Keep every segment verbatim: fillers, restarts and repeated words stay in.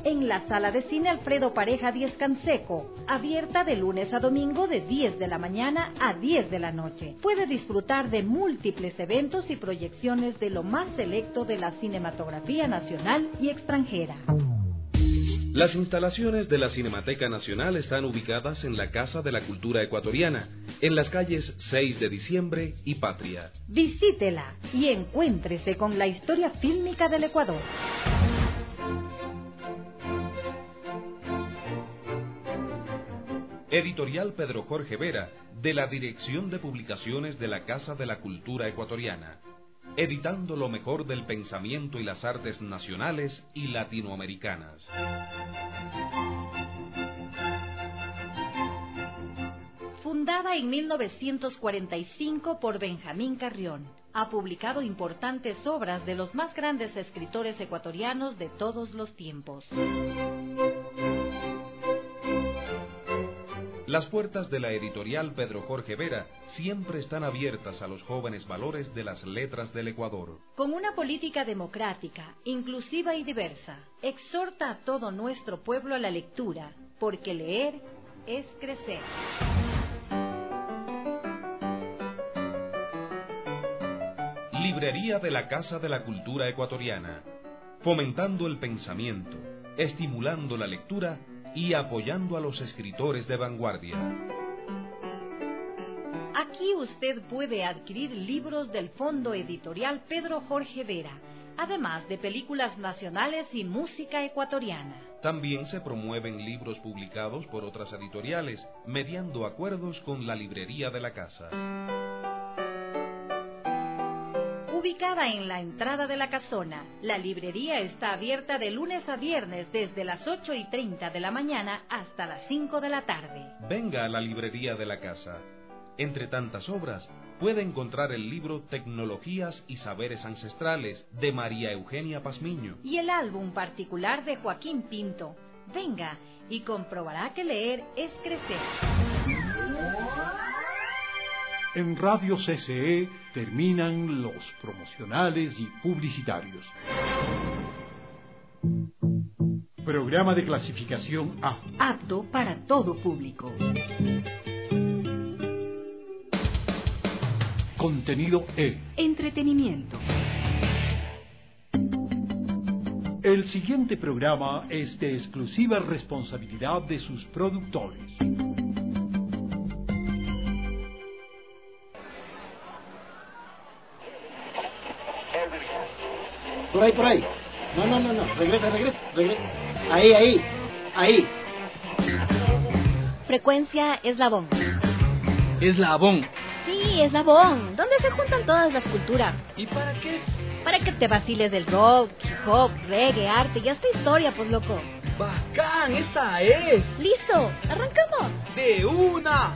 en la Sala de Cine Alfredo Pareja Diez Canseco, abierta de lunes a domingo de diez de la mañana a diez de la noche. Puede disfrutar de múltiples eventos y proyecciones de lo más selecto de la cinematografía nacional y extranjera. Las instalaciones de la Cinemateca Nacional están ubicadas en la Casa de la Cultura Ecuatoriana, en las calles seis de diciembre y Patria. Visítela y encuéntrese con la historia fílmica del Ecuador. Editorial Pedro Jorge Vera, de la Dirección de Publicaciones de la Casa de la Cultura Ecuatoriana. Editando lo mejor del pensamiento y las artes nacionales y latinoamericanas. Fundada en mil novecientos cuarenta y cinco por Benjamín Carrión, ha publicado importantes obras de los más grandes escritores ecuatorianos de todos los tiempos. Las puertas de la editorial Pedro Jorge Vera siempre están abiertas a los jóvenes valores de las letras del Ecuador. Con una política democrática, inclusiva y diversa, exhorta a todo nuestro pueblo a la lectura, porque leer es crecer. Librería de la Casa de la Cultura Ecuatoriana, fomentando el pensamiento, estimulando la lectura y apoyando a los escritores de vanguardia. Aquí usted puede adquirir libros del Fondo Editorial Pedro Jorge Vera, además de películas nacionales y música ecuatoriana. También se promueven libros publicados por otras editoriales, mediando acuerdos con la librería de la casa. Ubicada en la entrada de la casona, la librería está abierta de lunes a viernes desde las ocho y treinta de la mañana hasta las cinco de la tarde. Venga a la librería de la casa. Entre tantas obras, puede encontrar el libro Tecnologías y Saberes Ancestrales de María Eugenia Pazmiño y el álbum particular de Joaquín Pinto. Venga y comprobará que leer es crecer. En Radio C C E terminan los promocionales y publicitarios. Programa de clasificación A. Apto para todo público. Contenido E. Entretenimiento. El siguiente programa es de exclusiva responsabilidad de sus productores. Por ahí, por ahí. No, no, no, no. Regresa, regresa, regresa. Ahí, ahí, ahí. Frecuencia Eslabón. Eslabón. Sí, Eslabón. ¿Dónde se juntan todas las culturas? ¿Y para qué? Para que te vaciles del rock, hip hop, reggae, arte y hasta historia, pues loco. ¡Bacán! ¡Esa es! ¡Listo! ¡Arrancamos! ¡De una!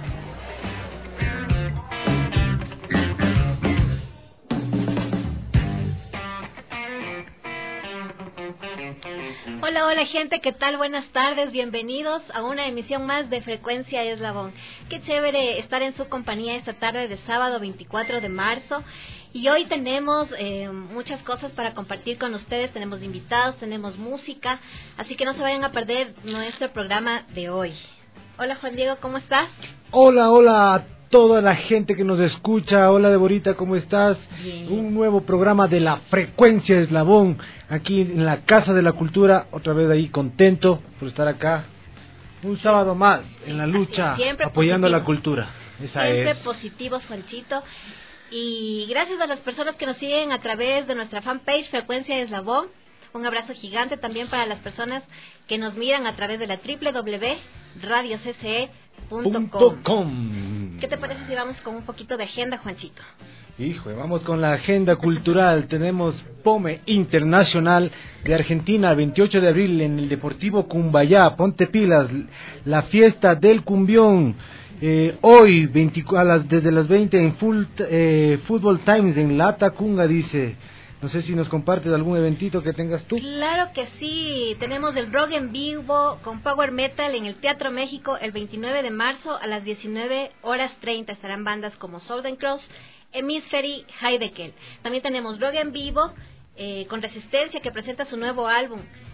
Hola, hola gente, ¿qué tal? Buenas tardes, bienvenidos a una emisión más de Frecuencia Eslabón. Qué chévere estar en su compañía esta tarde de sábado veinticuatro de marzo. Y hoy tenemos eh, muchas cosas para compartir con ustedes, tenemos invitados, tenemos música, así que no se vayan a perder nuestro programa de hoy. Hola Juan Diego, ¿cómo estás? Hola, hola a toda la gente que nos escucha. Hola Deborita, ¿cómo estás? Bien. Un nuevo programa de la Frecuencia Eslabón, aquí en la Casa de la Cultura, otra vez ahí contento por estar acá. Un sábado más en la lucha, siempre apoyando positivos. La cultura. Esa Siempre es. positivos, Juanchito. Y gracias a las personas que nos siguen a través de nuestra fanpage Frecuencia Eslabón. Un abrazo gigante también para las personas que nos miran a través de la doble u doble u doble u punto radio c c e punto com. ¿Qué te parece si vamos con un poquito de agenda, Juanchito? Hijo, vamos con la agenda cultural. Tenemos Pome Internacional de Argentina, veintiocho de abril en el Deportivo Cumbayá. Ponte pilas, la fiesta del cumbión. Eh, hoy, veinte, a las, desde las veinte en full, eh, Football Times en La Tacunga, dice. No sé si nos compartes algún eventito que tengas tú. Claro que sí, tenemos el rock en vivo con Power Metal en el Teatro México el veintinueve de marzo a las diecinueve horas treinta. Estarán bandas como Southern Cross, Hemisphere, Heidekel. También tenemos rock en vivo eh, con Resistencia, que presenta su nuevo álbum.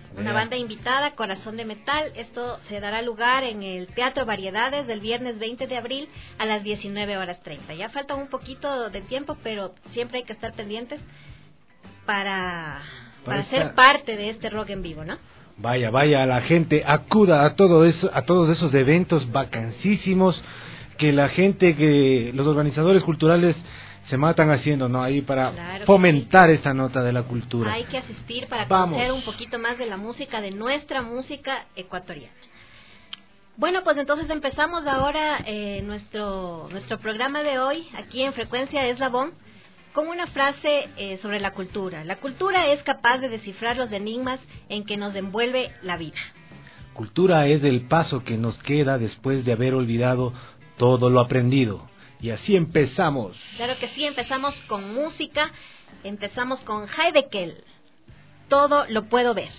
Una banda invitada, Corazón de Metal. Esto se dará lugar en el Teatro Variedades del viernes veinte de abril a las diecinueve horas treinta. Ya falta un poquito de tiempo, pero siempre hay que estar pendientes para, para, para ser estar... parte de este rock en vivo, ¿no? Vaya, vaya, la gente acuda a todo eso, a todos esos eventos vacancísimos que la gente, que los organizadores culturales se matan haciendo, ¿no? Ahí para claro fomentar sí. esta nota de la cultura. Hay que asistir para Vamos. conocer un poquito más de la música, de nuestra música ecuatoriana. Bueno, pues entonces empezamos ahora eh, nuestro nuestro programa de hoy aquí en Frecuencia Eslabón con una frase eh, sobre la cultura. La cultura es capaz de descifrar los enigmas en que nos envuelve la vida. Cultura es el paso que nos queda después de haber olvidado todo lo aprendido. Y así empezamos. Claro que sí, empezamos con música, empezamos con Heidekel. Todo lo puedo ver.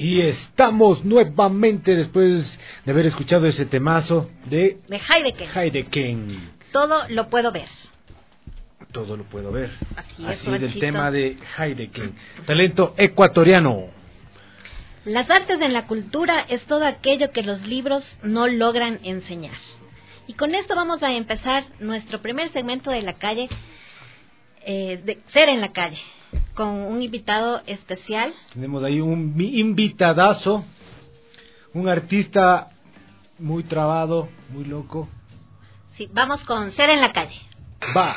Y estamos nuevamente después de haber escuchado ese temazo de... De Heideken. Heideken. Todo lo puedo ver. Todo lo puedo ver. Así, Así es, del Panchito. tema de Heideken. Talento ecuatoriano. Las artes en la cultura es todo aquello que los libros no logran enseñar. Y con esto vamos a empezar nuestro primer segmento de la calle, eh, de Ser en la Calle, con un invitado especial. Tenemos ahí un mi- invitadazo, un artista muy trabado, muy loco. Sí, vamos con Ser en la Calle. Va.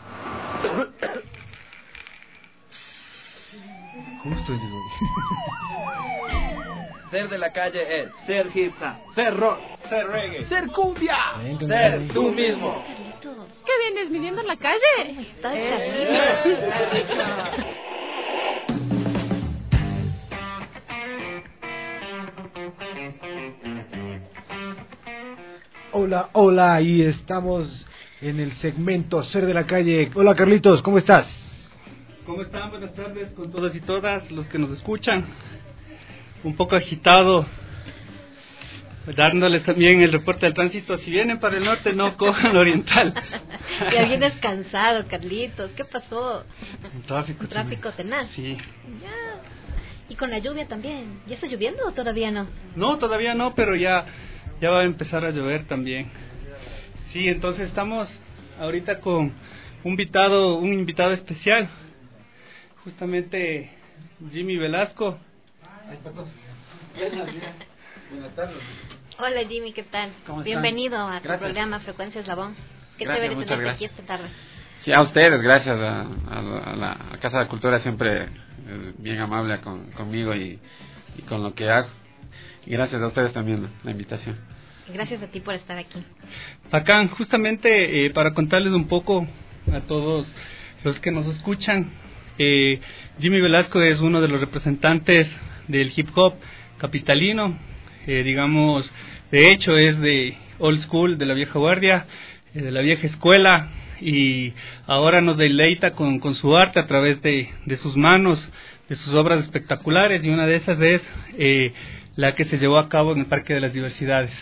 Justo es Ser de la calle es ser hip hop, ser rock, ser reggae, ser cumbia, Ven, ser ven. tú mismo. Carlitos, ¿Qué vienes midiendo en la calle? ¿cómo estás, Eh. Carlitos? Hola, hola, ahí estamos en el segmento Ser de la Calle. Hola Carlitos, ¿cómo estás? ¿Cómo están? Buenas tardes con todas y todas los que nos escuchan. Un poco agitado, dándoles también el reporte del tránsito. Si vienen para el norte, no cojan el oriental. Ya vienes cansado, Carlitos. ¿Qué pasó? Un tráfico. Tráfico tenaz. Sí. Ya. Y con la lluvia también. ¿Ya está lloviendo o todavía no? No, todavía no, pero ya, ya va a empezar a llover también. Sí, entonces estamos ahorita con un invitado, un invitado especial. Justamente Jimmy Velasco. Hola Jimmy, ¿qué tal? ¿Cómo están? Bienvenido a tu Gracias. programa Frecuencias Labón. Qué Gracias, chévere muchas tenerte gracias. aquí esta tarde. Sí, a ustedes, gracias a, a la, a la a Casa de Cultura, siempre es bien amable con, conmigo y, y con lo que hago. Y gracias a ustedes también la invitación. Gracias a ti por estar aquí. Bacán, justamente eh, para contarles un poco a todos los que nos escuchan, eh, Jimmy Velasco es uno de los representantes del hip hop capitalino, eh, digamos, de hecho es de old school, de la vieja guardia, eh, de la vieja escuela, y ahora nos deleita con, con su arte a través de, de sus manos, de sus obras espectaculares, y una de esas es eh, la que se llevó a cabo en el Parque de las Diversidades.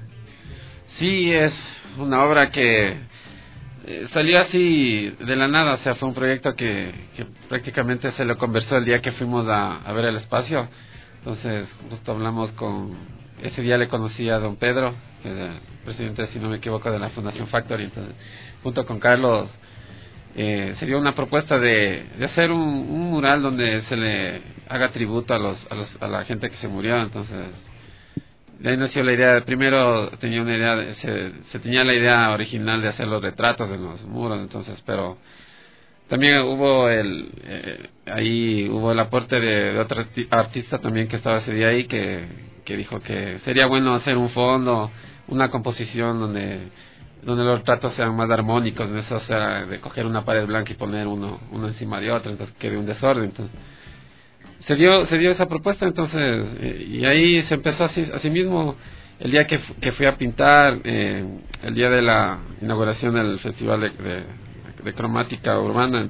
Sí, es una obra que eh, salió así de la nada, o sea, fue un proyecto que, que prácticamente se lo conversó el día que fuimos a, a ver el espacio. Entonces, justo hablamos con... Ese día le conocí a don Pedro, que era el presidente, si no me equivoco, de la Fundación Factory. Entonces, junto con Carlos, eh, se dio una propuesta de, de hacer un, un mural donde se le haga tributo a, los, a, los, a la gente que se murió. Entonces, de ahí nació la idea. Primero tenía una idea, de, se, se tenía la idea original de hacer los retratos en los muros, entonces, pero también hubo el eh, ahí hubo el aporte de, de otro arti- artista también que estaba ese día ahí que, que dijo que sería bueno hacer un fondo, una composición donde donde los retratos sean más armónicos, no eso, o sea, de coger una pared blanca y poner uno uno encima de otro, entonces quede un desorden. Entonces se dio se dio esa propuesta, entonces eh, y ahí se empezó así, así mismo el día que, fu- que fui a pintar, eh, el día de la inauguración del festival de, de, de cromática urbana,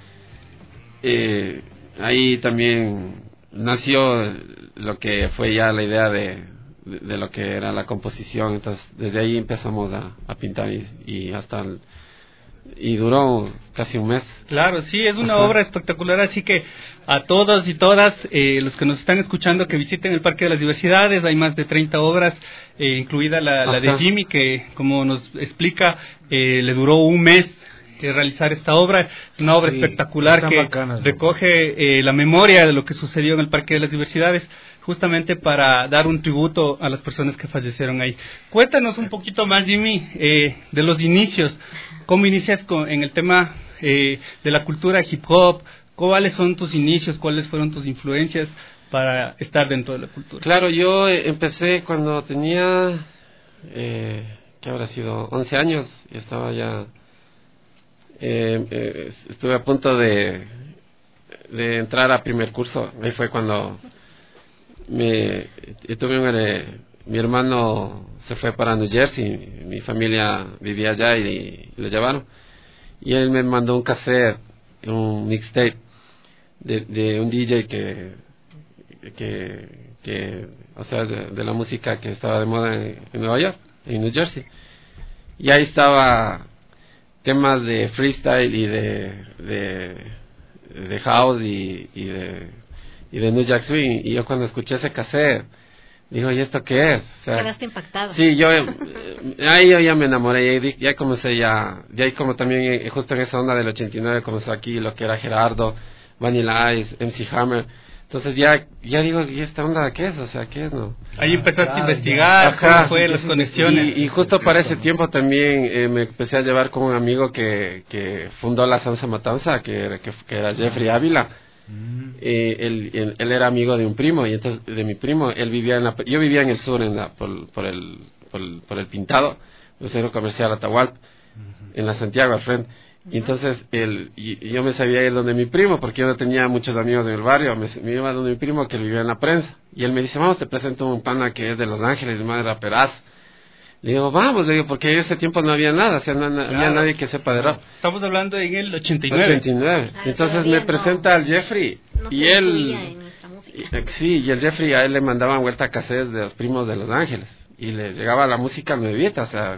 eh, ahí también nació lo que fue ya la idea de, de, de lo que era la composición. Entonces desde ahí empezamos a, a pintar y, y hasta el, y duró casi un mes. Claro, sí, es una Ajá. obra espectacular, así que a todos y todas eh, los que nos están escuchando que visiten el Parque de las Diversidades, hay más de treinta obras, eh, incluida la, la de Ajá. Jimmy, que como nos explica, eh, le duró un mes eh, realizar esta obra. Es una obra Sí, espectacular están que bacanas, ¿no? recoge eh, la memoria de lo que sucedió en el Parque de las Diversidades, justamente para dar un tributo a las personas que fallecieron ahí. Cuéntanos un poquito más, Jimmy, eh, de los inicios. ¿Cómo inicias con, en el tema eh, de la cultura hip hop? ¿Cuáles son tus inicios? ¿Cuáles fueron tus influencias para estar dentro de la cultura? Claro, yo eh, empecé cuando tenía, eh, ¿qué habrá sido? once años, y estaba ya, eh, eh, estuve a punto de, de entrar a primer curso. Ahí fue cuando me, yo tuve un, eh, mi hermano se fue para New Jersey, mi familia vivía allá y, y lo llevaron. Y él me mandó un cassette, un mixtape de, de un D J que que, que o sea, de, de la música que estaba de moda en, en Nueva York, en New Jersey. Y ahí estaba temas de freestyle y de de, de house y, y de y de New Jack Swing. Y yo cuando escuché ese cassette digo, ¿y esto qué es? O sea, quedaste impactado. Sí, yo eh, ahí yo ya me enamoré, y ya comencé ya, ya ahí como también eh, justo en esa onda del ochenta y nueve comenzó aquí lo que era Gerardo, Vanilla Ice, M C Hammer. Entonces ya ya digo, ¿y esta onda qué es? O sea, ¿qué es? No. Ahí empezaste ah, a investigar, ajá, cómo fue las conexiones. Y, y justo para ese tiempo también eh, me empecé a llevar con un amigo que, que fundó la Salsa Matanza, que, que, que era Jeffrey Ávila. Eh, él, él, él era amigo de un primo, y entonces de mi primo, él vivía en la, yo vivía en el sur, en la, por, por, el, por, el, por el Pintado, el centro comercial Atahualpa, uh-huh. en la Santiago al frente. Y entonces él, y, y yo me sabía ir donde mi primo, porque yo no tenía muchos amigos en el barrio, me, me iba donde mi primo que vivía en la prensa, y él me dice, vamos, te presento un pana que es de Los Ángeles, de madre raperazo. Le digo, vamos, le digo, porque en ese tiempo no había nada, o sea, no, no claro. había nadie que sepa de rap. Estamos hablando en el ochenta y nueve. ochenta y nueve. Ah, entonces me no, presenta al Jeffrey, no y él, y, sí, y el Jeffrey a él le mandaban vuelta a cassettes de los primos de Los Ángeles, y le llegaba la música nuevita, o sea,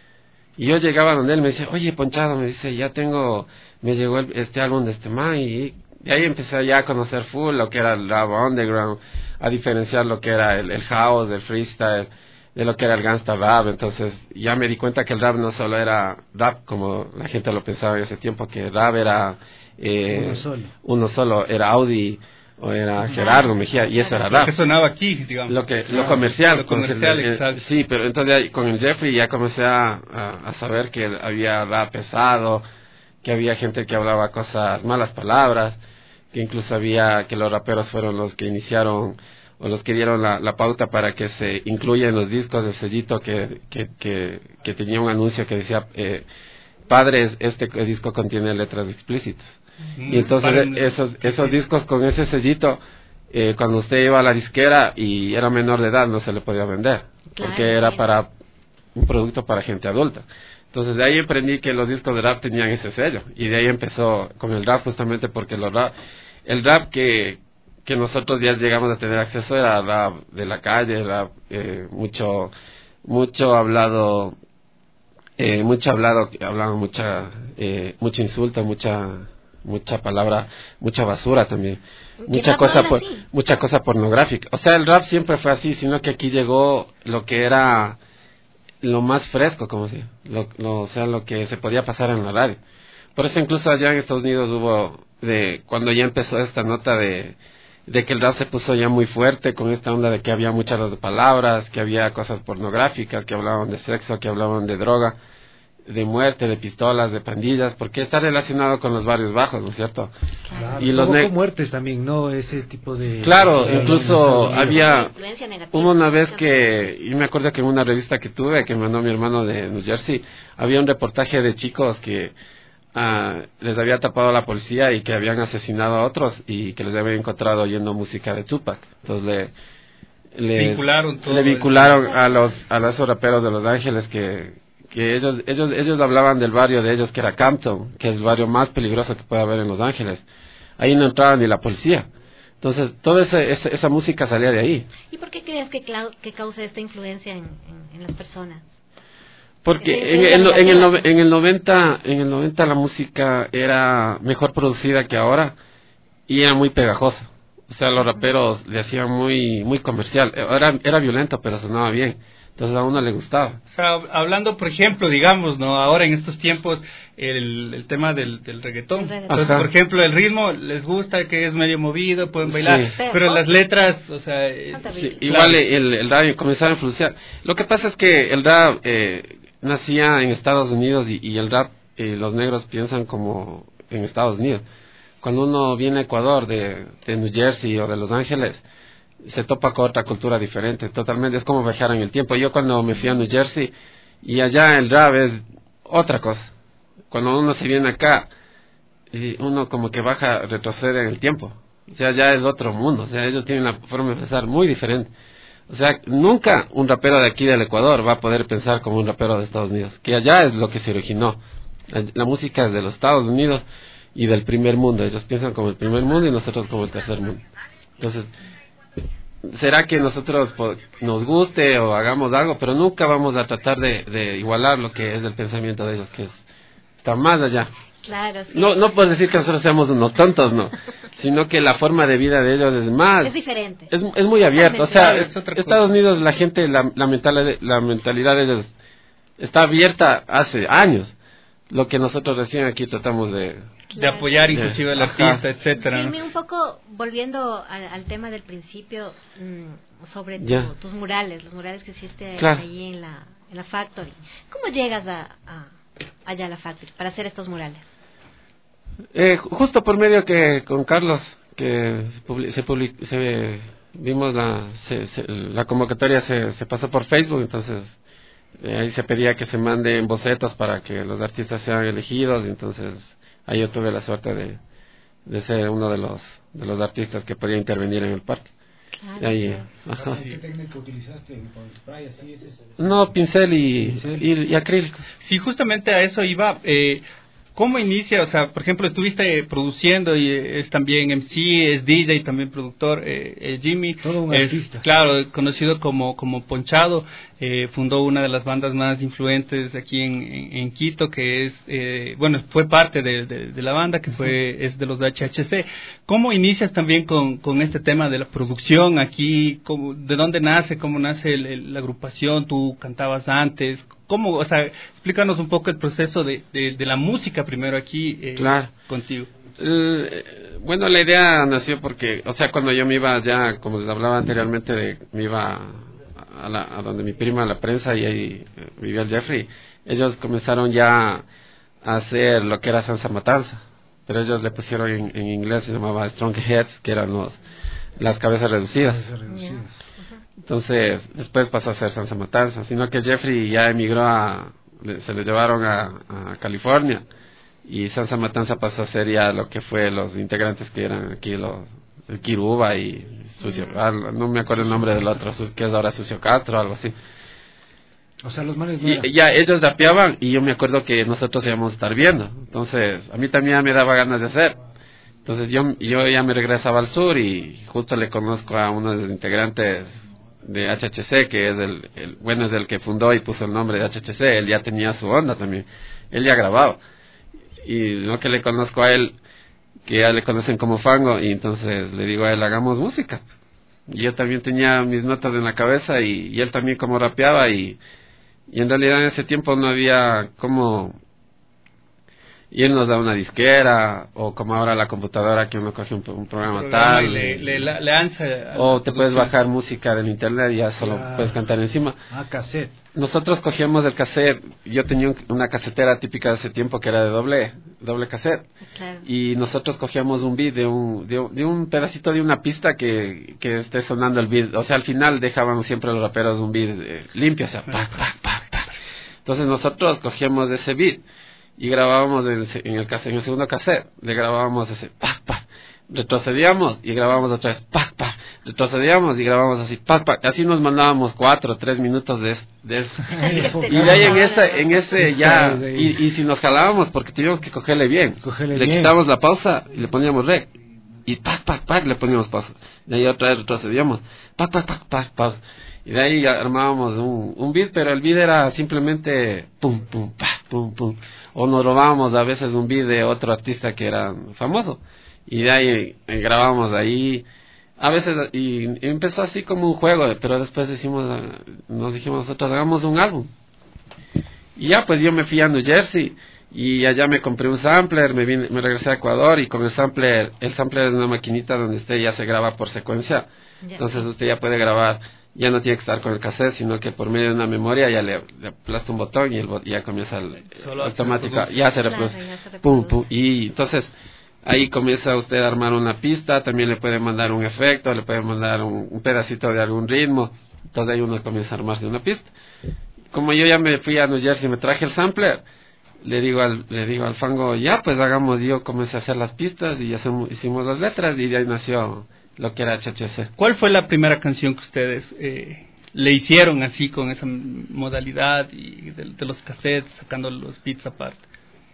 y yo llegaba donde él me decía, oye, Ponchado, me dice, ya tengo, me llegó el, este álbum de este man, y, y ahí empecé ya a conocer full lo que era el rap underground, a diferenciar lo que era el, el house, el freestyle, de lo que era el gangsta rap. Entonces ya me di cuenta que el rap no solo era rap como la gente lo pensaba en ese tiempo, que el rap era eh, uno solo, uno solo era Audi o era Gerardo Mejía, y eso era rap. Lo que sonaba aquí, digamos. Lo que lo comercial, lo comercial el, el, sí, pero entonces con el Jeffrey ya comencé a, a, a saber que había rap pesado, que había gente que hablaba cosas, malas palabras, que incluso había que los raperos fueron los que iniciaron o los que dieron la, la pauta para que se incluya en los discos el sellito que, que, que, que tenía un anuncio que decía, eh, padres, este disco contiene letras explícitas. Mm, y entonces para... esos, esos discos con ese sellito, eh, cuando usted iba a la disquera y era menor de edad, no se le podía vender, claro, porque era para un producto para gente adulta. Entonces de ahí aprendí que los discos de rap tenían ese sello, y de ahí empezó con el rap, justamente porque los rap, el rap que que nosotros ya llegamos a tener acceso era rap de la calle, rap eh, mucho mucho hablado, eh, mucho hablado, hablaban mucha eh, mucho insulto, mucha mucha palabra, mucha basura también, mucha cosa por, mucha cosa pornográfica. O sea, el rap siempre fue así, sino que aquí llegó lo que era lo más fresco, como si, lo, lo, o sea, lo que se podía pasar en la radio. Por eso incluso allá en Estados Unidos hubo, de cuando ya empezó esta nota de de que el rap se puso ya muy fuerte con esta onda de que había muchas palabras, que había cosas pornográficas, que hablaban de sexo, que hablaban de droga, de muerte, de pistolas, de pandillas, porque está relacionado con los barrios bajos, ¿no es cierto? Claro, y los ne- muertes también, ¿no? Ese tipo de... Claro, de incluso había... Hubo una vez que, yo me acuerdo que en una revista que tuve, que me mandó mi hermano de New Jersey, había un reportaje de chicos que Uh, les había tapado la policía y que habían asesinado a otros y que les habían encontrado oyendo música de Tupac. Entonces le le vincularon, todo le vincularon a los a los raperos de Los Ángeles que que ellos ellos ellos hablaban del barrio de ellos, que era Campton, que es el barrio más peligroso que puede haber en Los Ángeles. Ahí no entraba ni la policía. Entonces toda esa, esa esa música salía de ahí. ¿Y por qué crees que clau- que causa esta influencia en, en, en las personas? Porque en, en, en, el, en el noventa en el noventa la música era mejor producida que ahora y era muy pegajosa. O sea, los raperos le hacían muy muy comercial. Era era violento, pero sonaba bien. Entonces a uno le gustaba. O sea, hablando, por ejemplo, digamos, no, ahora en estos tiempos el, el tema del, del reggaetón. El reggaetón. Entonces, Ajá. por ejemplo, el ritmo les gusta, que es medio movido, pueden bailar, sí. pero las letras, o sea, sí, claro. Igual el, el rap comenzaba a influenciar. Lo que pasa es que el rap eh, nacía en Estados Unidos y, y el rap, eh, los negros piensan como en Estados Unidos. Cuando uno viene a Ecuador, de, de New Jersey o de Los Ángeles, se topa con otra cultura diferente, totalmente, es como viajar en el tiempo. Yo cuando me fui a New Jersey, y allá el rap es otra cosa. Cuando uno se viene acá, y uno como que baja, retrocede en el tiempo. O sea, ya es otro mundo, o sea, ellos tienen una forma de pensar muy diferente. O sea, nunca un rapero de aquí del Ecuador va a poder pensar como un rapero de Estados Unidos, que allá es lo que se originó. La, la música es de los Estados Unidos y del primer mundo. Ellos piensan como el primer mundo y nosotros como el tercer mundo. Entonces, será que nosotros po- nos guste o hagamos algo, pero nunca vamos a tratar de, de igualar lo que es el pensamiento de ellos, que es, está más allá. Claro, sí. No, no puedes decir que nosotros seamos unos tontos, no, sino que la forma de vida de ellos es más... Es diferente. Es, es muy abierto, o sea, Es es- otra cosa. Estados Unidos, la gente, la, la, mentalidad, la mentalidad de ellos está abierta hace años, lo que nosotros recién aquí tratamos de... De apoyar inclusive al Ajá. artista, etcétera, ¿no? Dime un poco, volviendo al, al tema del principio, mmm, sobre tu- Ya. tus murales, los murales que hiciste Claro. ahí en la, en la Factory. ¿Cómo llegas a, a- allá a la Factory para hacer estos murales? Eh, justo por medio que con Carlos, que publi- se, public- se vimos la, se- se- la convocatoria se, se pasó por Facebook, entonces eh, ahí se pedía que se manden bocetos para que los artistas sean elegidos, y entonces ahí yo tuve la suerte de, de ser uno de los de los artistas que podía intervenir en el parque. Claro. Y ahí, eh, ajá. ¿Qué técnica utilizaste con spray? Así ese es- No, pincel y, Pincel. y, y acrílicos. Sí, justamente a eso iba. Eh, ¿Cómo inicia? O sea, por ejemplo, estuviste produciendo y eh, es también M C, es D J y también productor, eh, eh, Jimmy. Todo un Es, artista. Claro, conocido como, como Ponchado. Eh, fundó una de las bandas más influentes aquí en, en, en Quito, que es, eh, bueno, fue parte de, de, de la banda, que fue es de los H H C. ¿Cómo inicias también con, con este tema de la producción aquí? ¿Cómo, ¿De dónde nace? ¿Cómo nace el- el- la agrupación? ¿Tú cantabas antes? ¿Cómo? O sea, explícanos un poco el proceso de, de, de la música primero aquí eh, Claro. contigo. Eh, bueno, la idea nació porque, o sea, cuando yo me iba ya, como les hablaba anteriormente, de, me iba a, la, a donde mi prima, a la prensa, y ahí eh, vivía el Jeffrey, ellos comenzaron ya a hacer lo que era Salsa Matanza, pero ellos le pusieron en, en inglés, se llamaba Strong Heads, que eran los las cabezas reducidas. Entonces, después pasó a ser Salsa Matanza, sino que Jeffrey ya emigró a, le- se le llevaron a, a California, y Salsa Matanza pasó a ser ya lo que fue los integrantes que eran aquí, los, el Kiruba y Sucio, ah, no me acuerdo el nombre del otro, Su- que es ahora Sucio Castro, algo así. O sea, los manes no eran- Y ya ellos rapeaban, y yo me acuerdo que nosotros íbamos a estar viendo, entonces a mí también me daba ganas de hacer. Entonces yo, yo ya me regresaba al sur, y justo le conozco a uno de los integrantes de H H C, que es el, el bueno, es el que fundó y puso el nombre de H H C. Él ya tenía su onda también, él ya grababa, y no que le conozco a él, que ya le conocen como Fango, y entonces le digo a él, hagamos música. Y yo también tenía mis notas en la cabeza, y, y él también como rapeaba, y, y en realidad en ese tiempo no había como irnos a una disquera, o como ahora la computadora, que uno coge un, un programa, Programa tal, y le, le, le- le lanza a o la te puedes producción. bajar música del internet y ya solo Claro. puedes cantar encima. Ah, cassette. Nosotros cogíamos el cassette, yo tenía un- una casetera típica de ese tiempo que era de doble, doble cassette, Claro. y nosotros cogíamos un beat de un, de un, de un pedacito de una pista que, que esté sonando el beat, o sea, al final dejaban siempre los raperos un beat eh, limpio, o sea, pac, pac, pac, pac. Entonces nosotros cogíamos ese beat y grabábamos en el, se- en el, cassette- en el segundo cassette, le grabábamos ese pac, pac, retrocedíamos y grabábamos otra vez pac, pac, retrocedíamos y grabábamos así pac, pac, así nos mandábamos cuatro o tres minutos de, es- de eso. Y de ahí en ese, en ese ya, y, y si nos jalábamos, porque teníamos que cogerle bien, Cogerle le bien. quitábamos la pausa y le poníamos rec, y pac, pac, pac, le poníamos pausa, de ahí otra vez retrocedíamos, pac, pac, pac, pac, pausa, y de ahí ya armábamos un, un beat, pero el beat era simplemente pum, pum, pac, pum, pum, o nos robábamos a veces un beat de otro artista que era famoso, y de ahí eh, grabábamos ahí, a veces, y, y empezó así como un juego, pero después decimos, ah, nos dijimos nosotros, hagamos un álbum. Y ya, pues yo me fui a New Jersey, y allá me compré un sampler, me vine, me regresé a Ecuador, y con el sampler, el sampler es una maquinita donde usted ya se graba por secuencia, Ya. entonces usted ya puede grabar, ya no tiene que estar con el cassette, sino que por medio de una memoria ya le, le aplasta un botón y el bot- ya comienza el, Solo automático, se reproduce. ya se Claro, reproduce, ya se reproduce. pum, pum, y entonces ahí comienza usted a armar una pista, también le puede mandar un efecto, le puede mandar un, un pedacito de algún ritmo, entonces ahí uno comienza a armarse una pista. Como yo ya me fui a New Jersey y me traje el sampler, le digo al, le digo al Fango, ya pues hagamos, yo comencé a hacer las pistas y hacemos, hicimos las letras, y de ahí nació lo que era H H C. ¿Cuál fue la primera canción que ustedes eh, le hicieron así con esa modalidad y de, de los cassettes, sacando los beats aparte?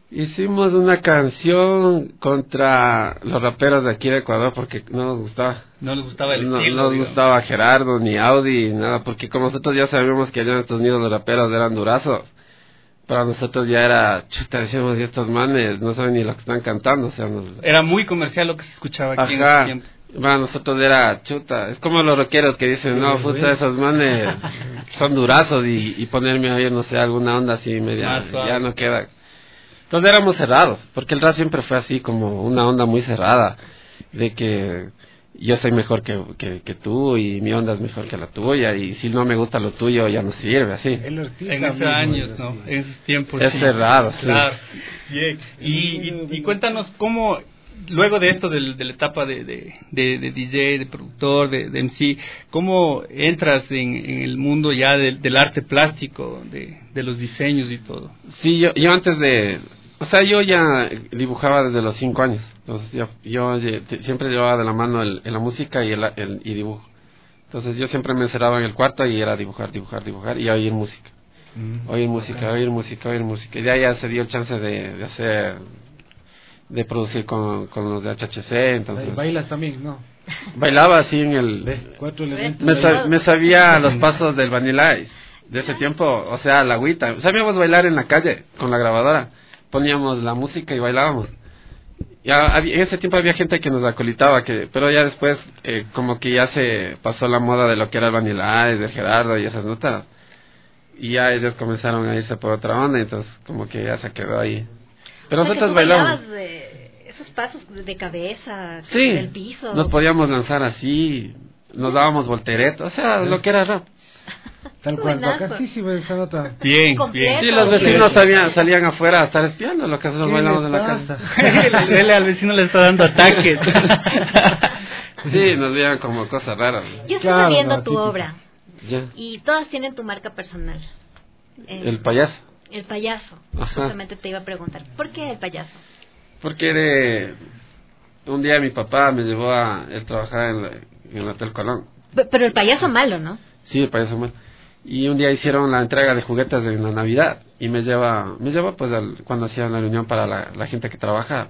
Hicimos una canción contra los raperos de aquí de Ecuador porque no nos gustaba. No les gustaba el no, estilo. No nos digo. gustaba Gerardo, ni Audi, ni nada, porque como nosotros ya sabíamos que allá en Estados Unidos los raperos eran durazos, para nosotros ya era, chuta, decíamos, y estos manes no saben ni lo que están cantando, o sea, nos... Era muy comercial lo que se escuchaba aquí en Ajá. ese tiempo. Para nosotros era chuta, es como los rockeros que dicen, no, puta, esos manes son durazos y, y ponerme ahí, no sé, alguna onda así media, ya no queda. Entonces éramos cerrados, porque el rap siempre fue así, como una onda muy cerrada, de que yo soy mejor que, que, que tú y mi onda es mejor que la tuya, y si no me gusta lo tuyo ya no sirve, así. En esos años, ¿no? En esos tiempos. Es sí. cerrado, sí. Claro. Bien. Y, y, y cuéntanos cómo, luego de esto, de, de la etapa de, de, de, de D J, de productor, de, de M C, ¿cómo entras en, en el mundo ya del, del arte plástico, de, de los diseños y todo? Sí, yo, yo antes de... O sea, yo ya dibujaba desde los cinco años. Entonces, yo, yo siempre llevaba de la mano el, el, la música y el, el y dibujo. Entonces, yo siempre me encerraba en el cuarto y era dibujar, dibujar, dibujar y oír música. Mm, oír música, okay. oír música, oír música. Y de ahí ya se dio el chance de, de hacer... de producir con, con los de H H C, entonces... ¿Bailas también, no? Bailaba así en el... ¿Ve? Cuatro elementos. Me, sa me sabía los pasos del Vanilla Ice, de ese tiempo, o sea, la agüita. Sabíamos bailar en la calle, con la grabadora. Poníamos la música y bailábamos. Ya había, en ese tiempo había gente que nos acolitaba, que, pero ya después, eh, como que ya se pasó la moda de lo que era el Vanilla Ice, del Gerardo y esas notas. Y ya ellos comenzaron a irse por otra onda, entonces como que ya se quedó ahí. Pero o sea, nosotros bailamos. De esos pasos de cabeza, sí, del piso. Nos podíamos lanzar así, nos dábamos volteretas, o sea, ¿sí? Lo que era rap. Tal cual, bacanísima esa nota. Bien, bien. Sí, los vecinos salían, salían afuera a estar espiando lo que nosotros bailamos en la casa. Él al vecino le está dando ataques. Sí, nos veían como cosas raras. Yo estuve claro, viendo no, tu típico. obra. Ya. Y todas tienen tu marca personal. Eh, el payaso. El payaso. Ajá. Justamente te iba a preguntar, ¿por qué el payaso? Porque de... un día mi papá me llevó a... él trabajaba en, la, en el Hotel Colón. Pero el payaso malo, ¿no? Sí, el payaso malo. Y un día hicieron la entrega de juguetes de la Navidad. Y me lleva, me lleva pues al, cuando hacían la reunión para la, la gente que trabaja.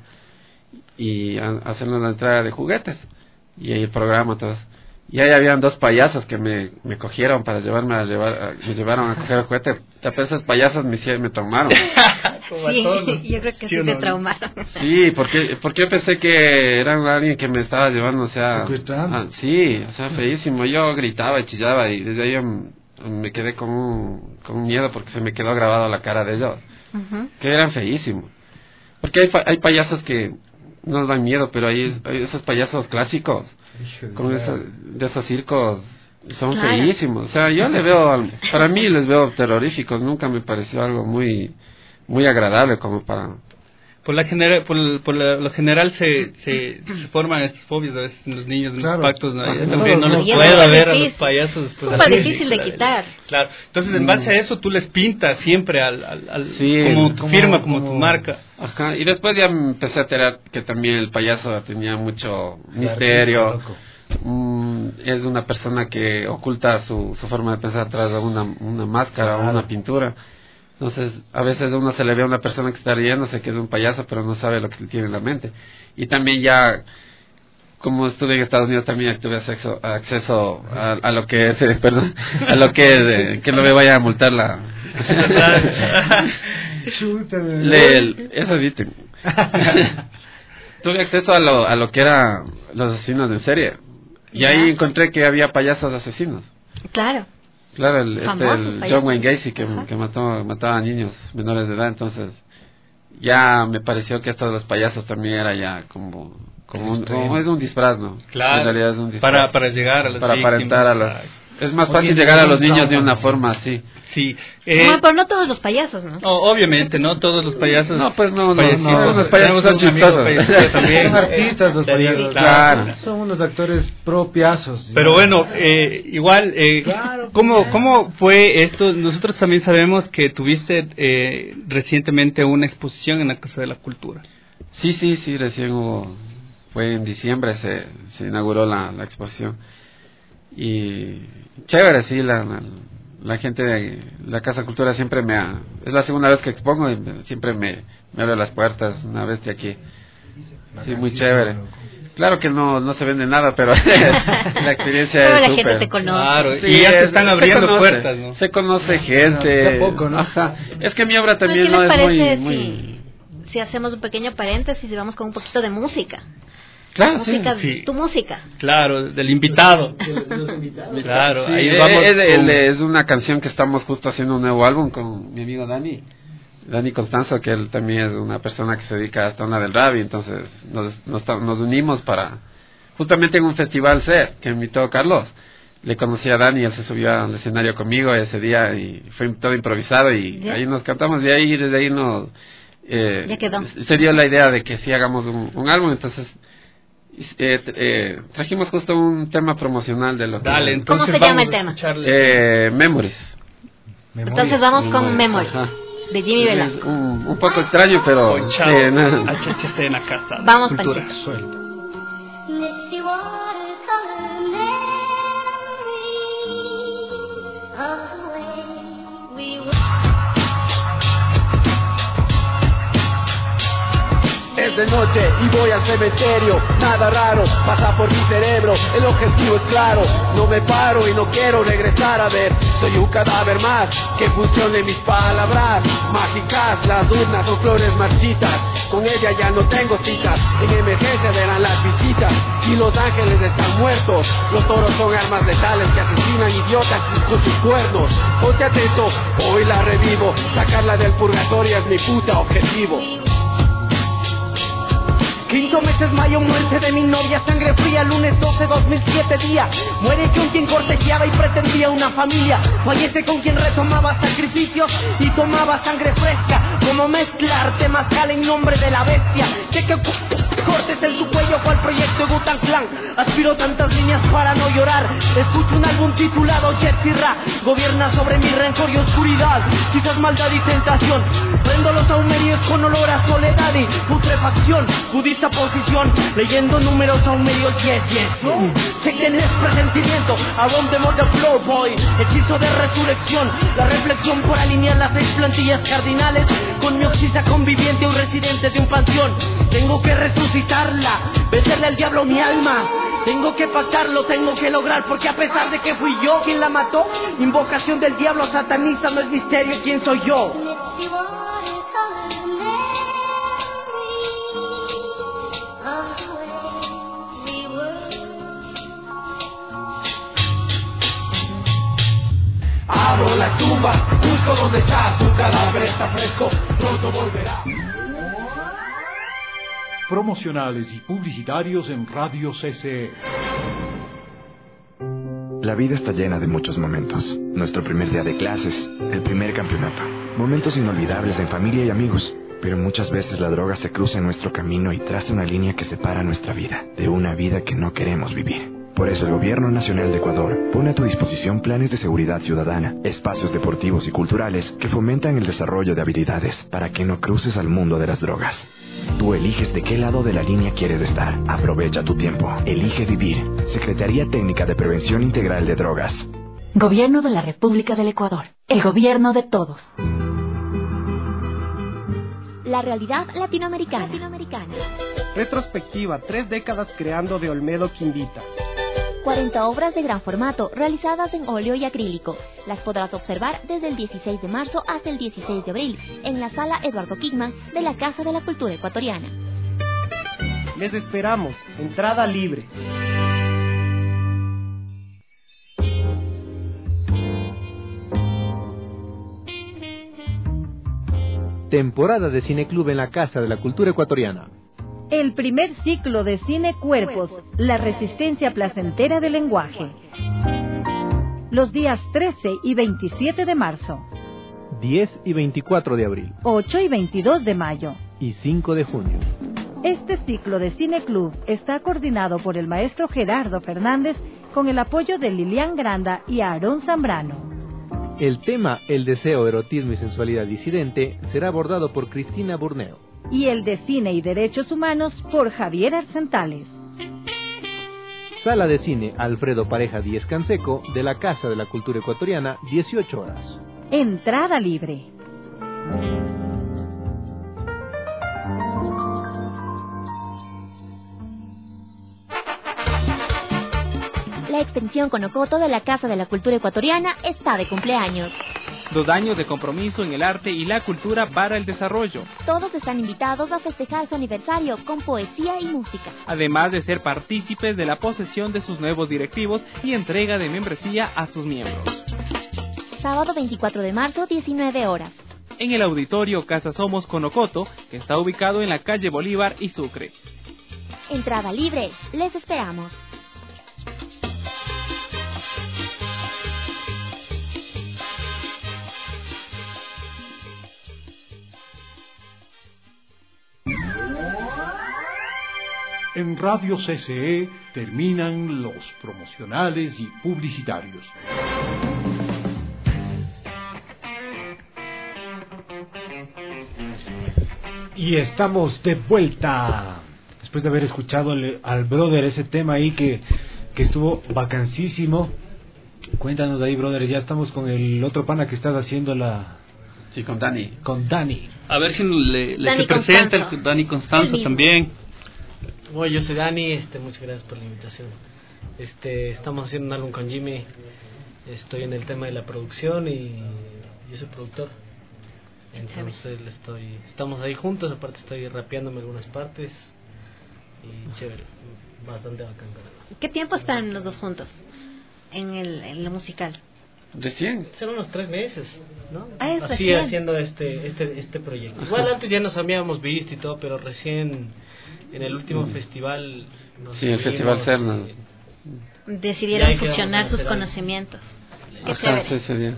Y a, a hacernos la entrega de juguetes. Y ahí el programa, entonces... Y ahí habían dos payasos que me, me cogieron para llevarme a llevar, a, me llevaron a coger el juguete. Pero esos payasos me, me traumaron. Sí, yo creo que sí, sí te traumaron. Sí, porque, porque yo pensé que era alguien que me estaba llevando, o sea... Ah, sí, o sea, feísimo. Yo gritaba y chillaba y desde ahí yo me quedé con un, con un miedo porque se me quedó grabado la cara de ellos. Uh-huh. Que eran feísimos. Porque hay, hay payasos que no dan miedo, pero hay, hay esos payasos clásicos. Con eso, de esos circos son claro. feísimos. O sea, yo le veo, para mí les veo terroríficos. Nunca me pareció algo muy muy agradable como para... Por la genera, por, por la, lo general se, se, se forman estas fobias a veces en los niños, en claro. los pactos. ¿No? Yo también no les puedo ver a los payasos. Es súper difícil de quitar. Claro. Entonces, en base a eso, tú les pintas siempre al, al, al sí, como tu como, firma, como, como tu marca. Ajá. Y después ya empecé a enterar que también el payaso tenía mucho misterio. Mm, es una persona que oculta su, su forma de pensar atrás de una, una máscara o una pintura. Entonces, a veces a uno se le ve a una persona que está riéndose que es un payaso, pero no sabe lo que tiene en la mente. Y también ya, como estuve en Estados Unidos, también tuve acceso, acceso a, a lo que es, eh, perdón, a lo que es, eh, que no me vaya a multar la... le, eso viste. Tuve acceso a lo, a lo que era los asesinos en serie. Y ahí encontré que había payasos asesinos. Claro. Claro, el, este, el John Wayne Gacy que, que mató, mataba a niños menores de edad, entonces ya me pareció que esto de los payasos también era ya como, como, un, como es un disfraz, ¿no? Claro, en realidad es un disfraz. Para, para llegar a los Para víctimas, aparentar a los... Es más fácil llegar a los niños de una forma así. Sí. Eh, no, pero no todos los payasos, ¿no? Oh, obviamente, no todos los payasos. No, pues no, no, no, los payasos son chistosos. También. Son artistas los payasos. Claro. claro. Son unos actores propiazos. Pero bueno, eh, igual, eh, claro, ¿cómo, ¿cómo fue esto? Nosotros también sabemos que tuviste eh, recientemente una exposición en la Casa de la Cultura. Sí, sí, sí, recién hubo, fue en diciembre se, se inauguró la, la exposición. Y chévere, sí, la, la, la gente de la Casa Cultura siempre me ha... Es la segunda vez que expongo y me, siempre me, me abre las puertas, una bestia aquí. Sí, muy chévere. Claro que no no se vende nada, pero la experiencia pero es la súper. gente te conoce. Claro, Sí, y ya te es- están se abriendo conoce, puertas, ¿no? Se conoce gente. de a poco, ¿no? Ajá. Es que mi obra también ¿Qué no les es muy... parece muy... si, si hacemos un pequeño paréntesis y vamos con un poquito de música? Claro, sí. música sí. Tu música. Claro, del invitado. Claro, Sí, ahí eh, vamos. es, es- con- es una canción que estamos justo haciendo un nuevo álbum con mi amigo Dani. Dani Constanzo, que él también es una persona que se dedica a esta onda del rap, y entonces nos, nos, nos unimos para, justamente en un festival C E R que invitó Carlos. Le conocí a Dani, él se subió al escenario conmigo ese día y fue todo improvisado y ¿Ya? ahí nos cantamos, de ahí, desde ahí nos... Eh, Ya quedó. Se dio la idea de que sí hagamos un, un álbum, entonces... Eh, eh, trajimos justo un tema promocional de lo que... Dale, entonces ¿Cómo se vamos llama el a tema? escucharle. Eh, Memories. Entonces vamos con Memory, Ajá. de Jimmy Es Velasco. un, un poco extraño, pero... Ponchado, eh, no. H H C en la casa. Vamos, Cultura. Panchito. Suelta. Misty watercolor memories of the way we were. Es de noche y voy al cementerio, nada raro pasa por mi cerebro, el objetivo es claro, no me paro y no quiero regresar a ver, soy un cadáver más, que funcione mis palabras, mágicas, las urnas son flores marchitas, con ella ya no tengo citas, en emergencia verán las visitas, y los ángeles están muertos, los toros son armas letales que asesinan idiotas con sus cuernos, ponte atento, hoy la revivo, sacarla del purgatorio es mi puta objetivo. Quinto mes es mayo, muerte de mi novia, sangre fría, lunes doce, dos mil siete día. Muere con quien cortejaba y pretendía una familia. Fallece con quien retomaba sacrificios y tomaba sangre fresca. Como mezclar temazcal en nombre de la bestia. Sé que cortes en su cuello cual proyecto Wu-Tang Clan. Aspiro tantas líneas para no llorar. Escucho un álbum titulado Jet y Ra. Gobierna sobre mi rencor y oscuridad. Quizás maldad y tentación. Prendo los aumerios con olor a soledad y putrefacción. Budista posición, leyendo números aumerios, yes, yes, no. Sé que tenés presentimiento, a dónde the flow, boy. Hechizo de resurrección, la reflexión por alinear las seis plantillas cardinales. Con mi oxisa conviviente, un residente de un panteón. Tengo que resucitarla, vencerle al diablo mi alma. Tengo que pactarlo, tengo que lograr, porque a pesar de que fui yo quien la mató, invocación del diablo satanista, no es misterio quién soy yo. Misty watercolor memories of the way we were. Abro las tumbas, busco donde está, su cadáver está fresco, pronto volverá. Promocionales y publicitarios en Radio C C E. La vida está llena de muchos momentos. Nuestro primer día de clases, el primer campeonato. Momentos inolvidables en familia y amigos. Pero muchas veces la droga se cruza en nuestro camino y traza una línea que separa nuestra vida de una vida que no queremos vivir. Por eso el Gobierno Nacional de Ecuador pone a tu disposición planes de seguridad ciudadana, espacios deportivos y culturales que fomentan el desarrollo de habilidades para que no cruces al mundo de las drogas. Tú eliges de qué lado de la línea quieres estar. Aprovecha tu tiempo. Elige vivir. Secretaría Técnica de Prevención Integral de Drogas. Gobierno de la República del Ecuador. El gobierno de todos. La realidad latinoamericana. latinoamericana. Retrospectiva, tres décadas creando de Olmedo Quimbita. cuarenta obras de gran formato realizadas en óleo y acrílico. Las podrás observar desde el dieciséis de marzo hasta el dieciséis de abril en la sala Eduardo Kingman de la Casa de la Cultura Ecuatoriana. Les esperamos. Entrada libre. Temporada de Cineclub en la Casa de la Cultura Ecuatoriana. El primer ciclo de Cine Cuerpos, la resistencia placentera del lenguaje. Los días trece y veintisiete de marzo. diez y veinticuatro de abril. ocho y veintidós de mayo. Y cinco de junio. Este ciclo de Cine Club está coordinado por el maestro Gerardo Fernández con el apoyo de Lilian Granda y Aarón Zambrano. El tema El deseo, erotismo y sensualidad disidente será abordado por Cristina Burneo. Y el de Cine y Derechos Humanos por Javier Arcentales. Sala de Cine Alfredo Pareja Díez Canseco de la Casa de la Cultura Ecuatoriana, dieciocho horas. Entrada libre. La extensión Conocoto de la Casa de la Cultura Ecuatoriana está de cumpleaños. Dos años de compromiso en el arte y la cultura para el desarrollo. Todos están invitados a festejar su aniversario con poesía y música. Además de ser partícipes de la posesión de sus nuevos directivos y entrega de membresía a sus miembros. Sábado veinticuatro de marzo, diecinueve horas. En el auditorio Casa Somos Conocoto, que está ubicado en la calle Bolívar y Sucre. Entrada libre. Les esperamos. En Radio C C E terminan los promocionales y publicitarios. Y estamos de vuelta. Después de haber escuchado al, al brother ese tema ahí que, que estuvo vacancísimo. Cuéntanos ahí, brother, ya estamos con el otro pana que estás haciendo la... Sí, con Dani. Con Dani. A ver si le, le Dani se presenta Constanzo. el Dani Constanzo también. Bueno, yo soy Dani, este, muchas gracias por la invitación. Este, estamos haciendo un álbum con Jimmy, estoy en el tema de la producción y yo soy productor. Entonces le estoy, estamos ahí juntos, aparte estoy rapeándome algunas partes y chévere, bastante bacán. ¿Qué tiempo están los dos juntos en, el, en lo musical? Recién. Serán unos tres meses, ¿no? Ah, es Así recién. haciendo este, este, este proyecto. Igual antes ya nos habíamos visto y todo, pero recién en el último Mm. festival. Nos Sí, el vimos Festival Cerna. y- Decidieron Ya, ¿qué vamos fusionar a sus hacer ahí? conocimientos. Qué Ajá, chévere. sí, sí, bien.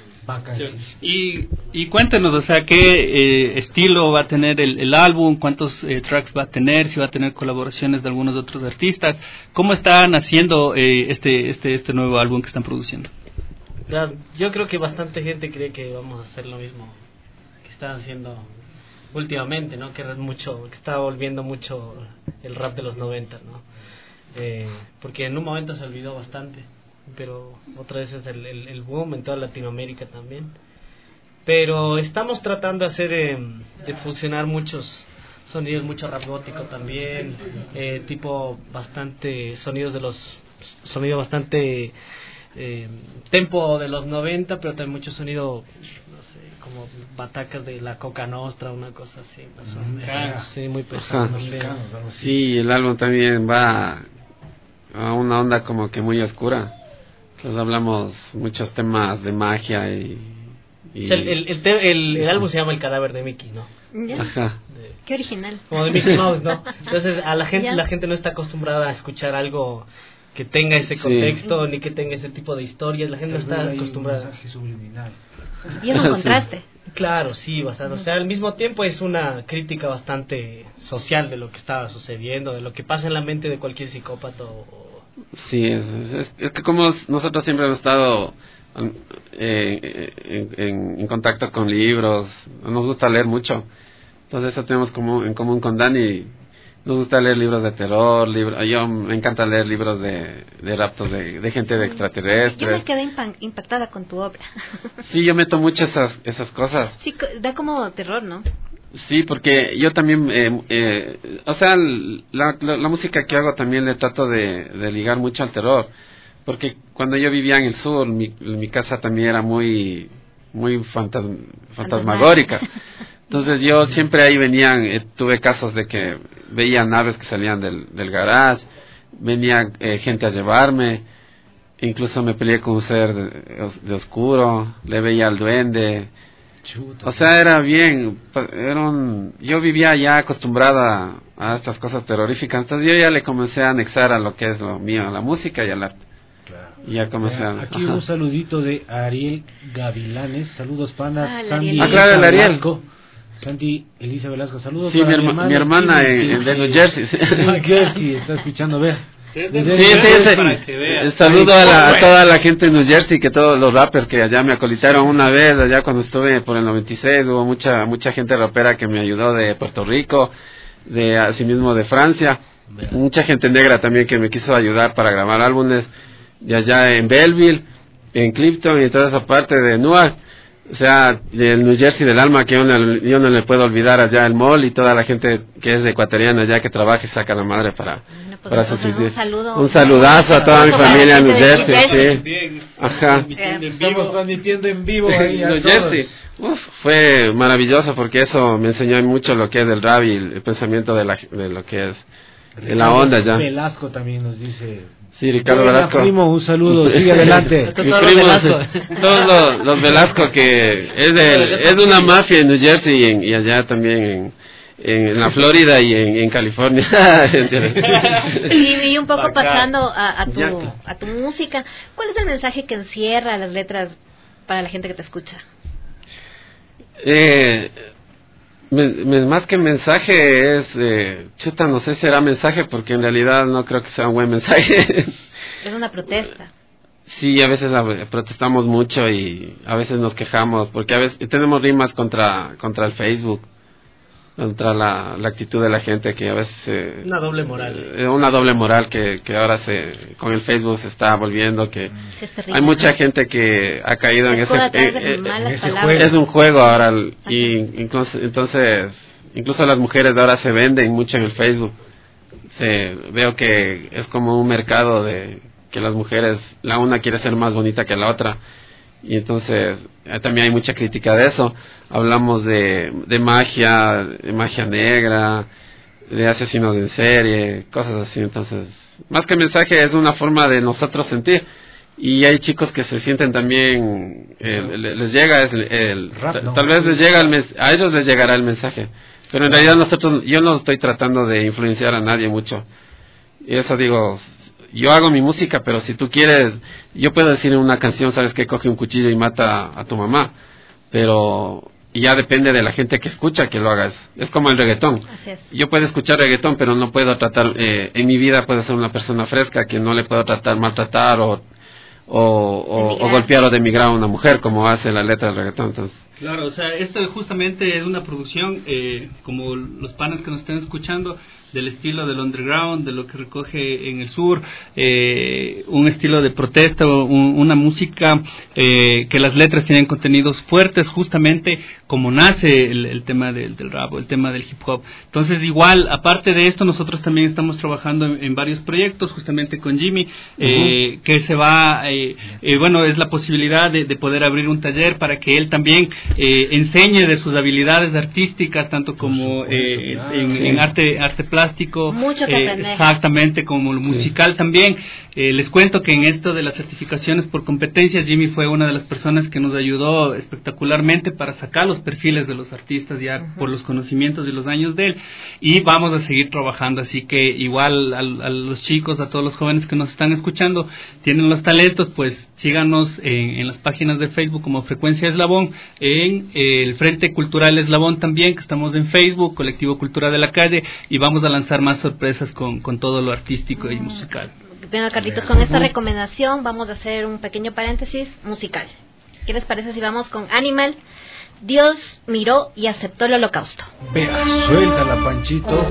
Y, y cuéntenos, o sea, qué eh, estilo va a tener el, el álbum, cuántos eh, tracks va a tener, si va a tener colaboraciones de algunos otros artistas, cómo están haciendo eh, este, este, este nuevo álbum que están produciendo. Ya, yo creo que bastante gente cree que vamos a hacer lo mismo que están haciendo últimamente, ¿no? Que es mucho, que está volviendo mucho el rap de los noventa, ¿no? Eh, porque en un momento se olvidó bastante, pero otra vez es el, el, el boom en toda Latinoamérica también. Pero estamos tratando de hacer, eh, de fusionar muchos sonidos, mucho rap gótico también, eh, tipo bastante sonidos de los, sonido bastante eh, tempo de los noventa, pero también mucho sonido, no sé, como batacas de la Coca Nostra, una cosa así, más o menos. Sí, muy pesado Ajá. también. Sí, el álbum también va a una onda como que muy oscura. Pues hablamos muchos temas de magia y... y... O sea, el, el, el, te- el- el álbum se llama El Cadáver de Mickey, ¿no? Ya. Ajá. Qué original. Como de Mickey Mouse, ¿no? Entonces a la gente Ya. la gente no está acostumbrada a escuchar algo que tenga ese Sí. contexto ni que tenga ese tipo de historias. La gente no está Hay un acostumbrada. mensaje subliminal. Y es un contraste. Claro, sí, bastante. O sea, al mismo tiempo es una crítica bastante social de lo que está sucediendo, de lo que pasa en la mente de cualquier psicópata o... Sí, es, es, es que como nosotros siempre hemos estado eh, en, en, en contacto con libros, nos gusta leer mucho. Entonces eso tenemos como en común con Dani. Nos gusta leer libros de terror, libros, yo me encanta leer libros de, de raptos de, de gente de Yo extraterrestres. me quedé impa- impactada con tu obra. Sí, yo meto mucho esas, esas cosas. Sí, co- da como terror, ¿no? Sí, porque yo también, eh, eh, o sea, la, la, la música que hago también le trato de, de ligar mucho al terror, porque cuando yo vivía en el sur, mi, mi casa también era muy, muy fantas, fantasmagórica. Entonces yo siempre ahí venían, eh, tuve casos de que veía naves que salían del, del garage, venía eh, gente a llevarme, incluso me peleé con un ser de, de oscuro, le veía al duende. O sea, era bien, era un, yo vivía ya acostumbrada a estas cosas terroríficas, entonces yo ya le comencé a anexar a lo que es lo mío, a la música y al arte. Y ya comencé a... Aquí ajá. un saludito de Ariel Gavilanes. Saludos, panas. Ah, el Sandy Ariel. Ah, claro, el Ariel. Velasco. Sandy Elisa Velasco. Saludos Sí, para mi, herma- mi hermana Kim, en, que- en de New Jersey. sí. de New Jersey, está escuchando, ver. Sí, sí, sí. El saludo a, la, a toda la gente de New Jersey, que todos los rappers que allá me acolitaron una vez, allá cuando estuve por el noventa y seis, hubo mucha mucha gente rapera que me ayudó de Puerto Rico, de asimismo de Francia, mucha gente negra también que me quiso ayudar para grabar álbumes de allá en Belleville, en Clifton y toda esa parte de Newark. O sea, del New Jersey del alma, que yo no, yo no le puedo olvidar allá el mall y toda la gente que es ecuatoriana allá que trabaja y saca la madre para, bueno, pues para subsistir. Un, saludo, un saludazo a toda mi familia en New Jersey, sí. Bien. Ajá. Estamos transmitiendo en vivo ahí a New Jersey. Uf, fue maravilloso porque eso me enseñó mucho lo que es del rap y el, el pensamiento de, la, de lo que es de la onda ya. Velasco también nos dice. Sí, Ricardo Velasco. Primo, un saludo, sigue adelante. Mi primo, todos los, los Velasco, que es de, es de una mafia en New Jersey y, en, y allá también en, en la Florida y en, en California. y, y un poco Bacán. pasando a, a, tu, a tu música, ¿cuál es el mensaje que encierra las letras para la gente que te escucha? Eh... Me, me, más que mensaje es, eh, chuta, no sé si será mensaje porque en realidad no creo que sea un buen mensaje. Es una protesta. Sí, a veces la, protestamos mucho y a veces nos quejamos porque a veces tenemos rimas contra contra el Facebook, contra la, la actitud de la gente que a veces... Eh, una doble moral. Eh, una doble moral que, que ahora se con el Facebook se está volviendo, que sí, hay mucha gente que ha caído en ese, eh, eh, en ese juego. Es un juego ahora y incluso, entonces incluso las mujeres ahora se venden mucho en el Facebook. Se, veo que es como un mercado de que las mujeres, la una quiere ser más bonita que la otra. Y entonces eh, también hay mucha crítica de eso. Hablamos de, de magia, de magia negra, de asesinos en serie, cosas así. Entonces, más que mensaje es una forma de nosotros sentir. Y hay chicos que se sienten también, eh, les llega, el, el, Rap, no. tal vez les llega el mens- a ellos les llegará el mensaje. Pero en realidad nosotros, yo no estoy tratando de influenciar a nadie mucho. Y eso digo, yo hago mi música, pero si tú quieres, yo puedo decir en una canción, sabes que coge un cuchillo y mata a tu mamá, pero ya depende de la gente que escucha que lo hagas. Es como el reggaetón. Es. Yo puedo escuchar reggaetón, pero no puedo tratar, eh, en mi vida puedo ser una persona fresca que no le puedo tratar, maltratar o, o, o, o golpear o demigrar a una mujer como hace la letra del reggaetón. Entonces, claro, o sea, esto justamente es una producción, eh, como los panas que nos estén escuchando, del estilo del underground, de lo que recoge en el sur, eh, un estilo de protesta, un, una música eh, que las letras tienen contenidos fuertes, justamente como nace el, el tema del, del rap, el tema del hip hop. Entonces, igual, aparte de esto, nosotros también estamos trabajando en, en varios proyectos, justamente con Jimmy, eh, uh-huh. que se va, eh, eh, bueno, es la posibilidad de, de poder abrir un taller para que él también eh, enseñe de sus habilidades artísticas, tanto como eh, en, sí. en arte, arte plástico, plástico, mucho que eh, aprender. Exactamente, como lo musical sí. también. Eh, les cuento que en esto de las certificaciones por competencias, Jimmy fue una de las personas que nos ayudó espectacularmente para sacar los perfiles de los artistas ya uh-huh. por los conocimientos y los años de él, y vamos a seguir trabajando, así que igual a, a los chicos, a todos los jóvenes que nos están escuchando, tienen los talentos, pues síganos en, en las páginas de Facebook como Frecuencia Eslabón, en eh, el Frente Cultural Eslabón también, que estamos en Facebook, Colectivo Cultura de la Calle, y vamos a lanzar más sorpresas con, con todo lo artístico y musical. Venga, Carlitos, con esta recomendación vamos a hacer un pequeño paréntesis musical. ¿Qué les parece si vamos con Animal? Dios miró y aceptó el holocausto. Vea, suéltala, Panchito.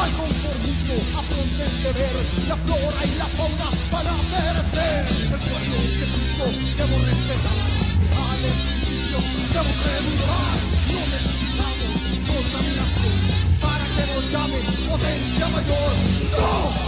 al conformismo, afronta el deber, la flora y la fauna van a perecer. El pueblo que mismo debo respetar, al edificio debo preguntar. No necesitamos contaminación para que nos llame potencia mayor. ¡No!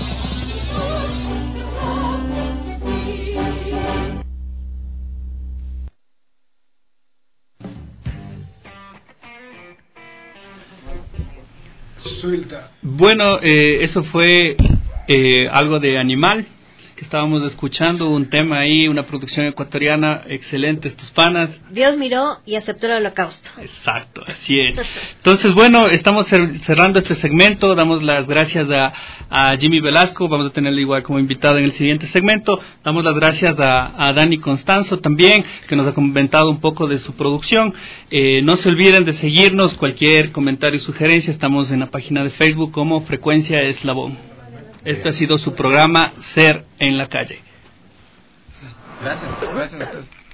Suelta. Bueno, eh, eso fue eh, algo de Animal, que estábamos escuchando, un tema ahí, una producción ecuatoriana, excelente, estos panas. Dios miró y aceptó el holocausto. Exacto, así es. Entonces, bueno, estamos cerrando este segmento, damos las gracias a, a Jimmy Velasco, vamos a tenerle igual como invitado en el siguiente segmento, damos las gracias a, a Dani Constanzo también, que nos ha comentado un poco de su producción. Eh, no se olviden de seguirnos, cualquier comentario y sugerencia, estamos en la página de Facebook como Frecuencia Eslabón. Este ha sido su programa Ser en la Calle. Gracias, gracias.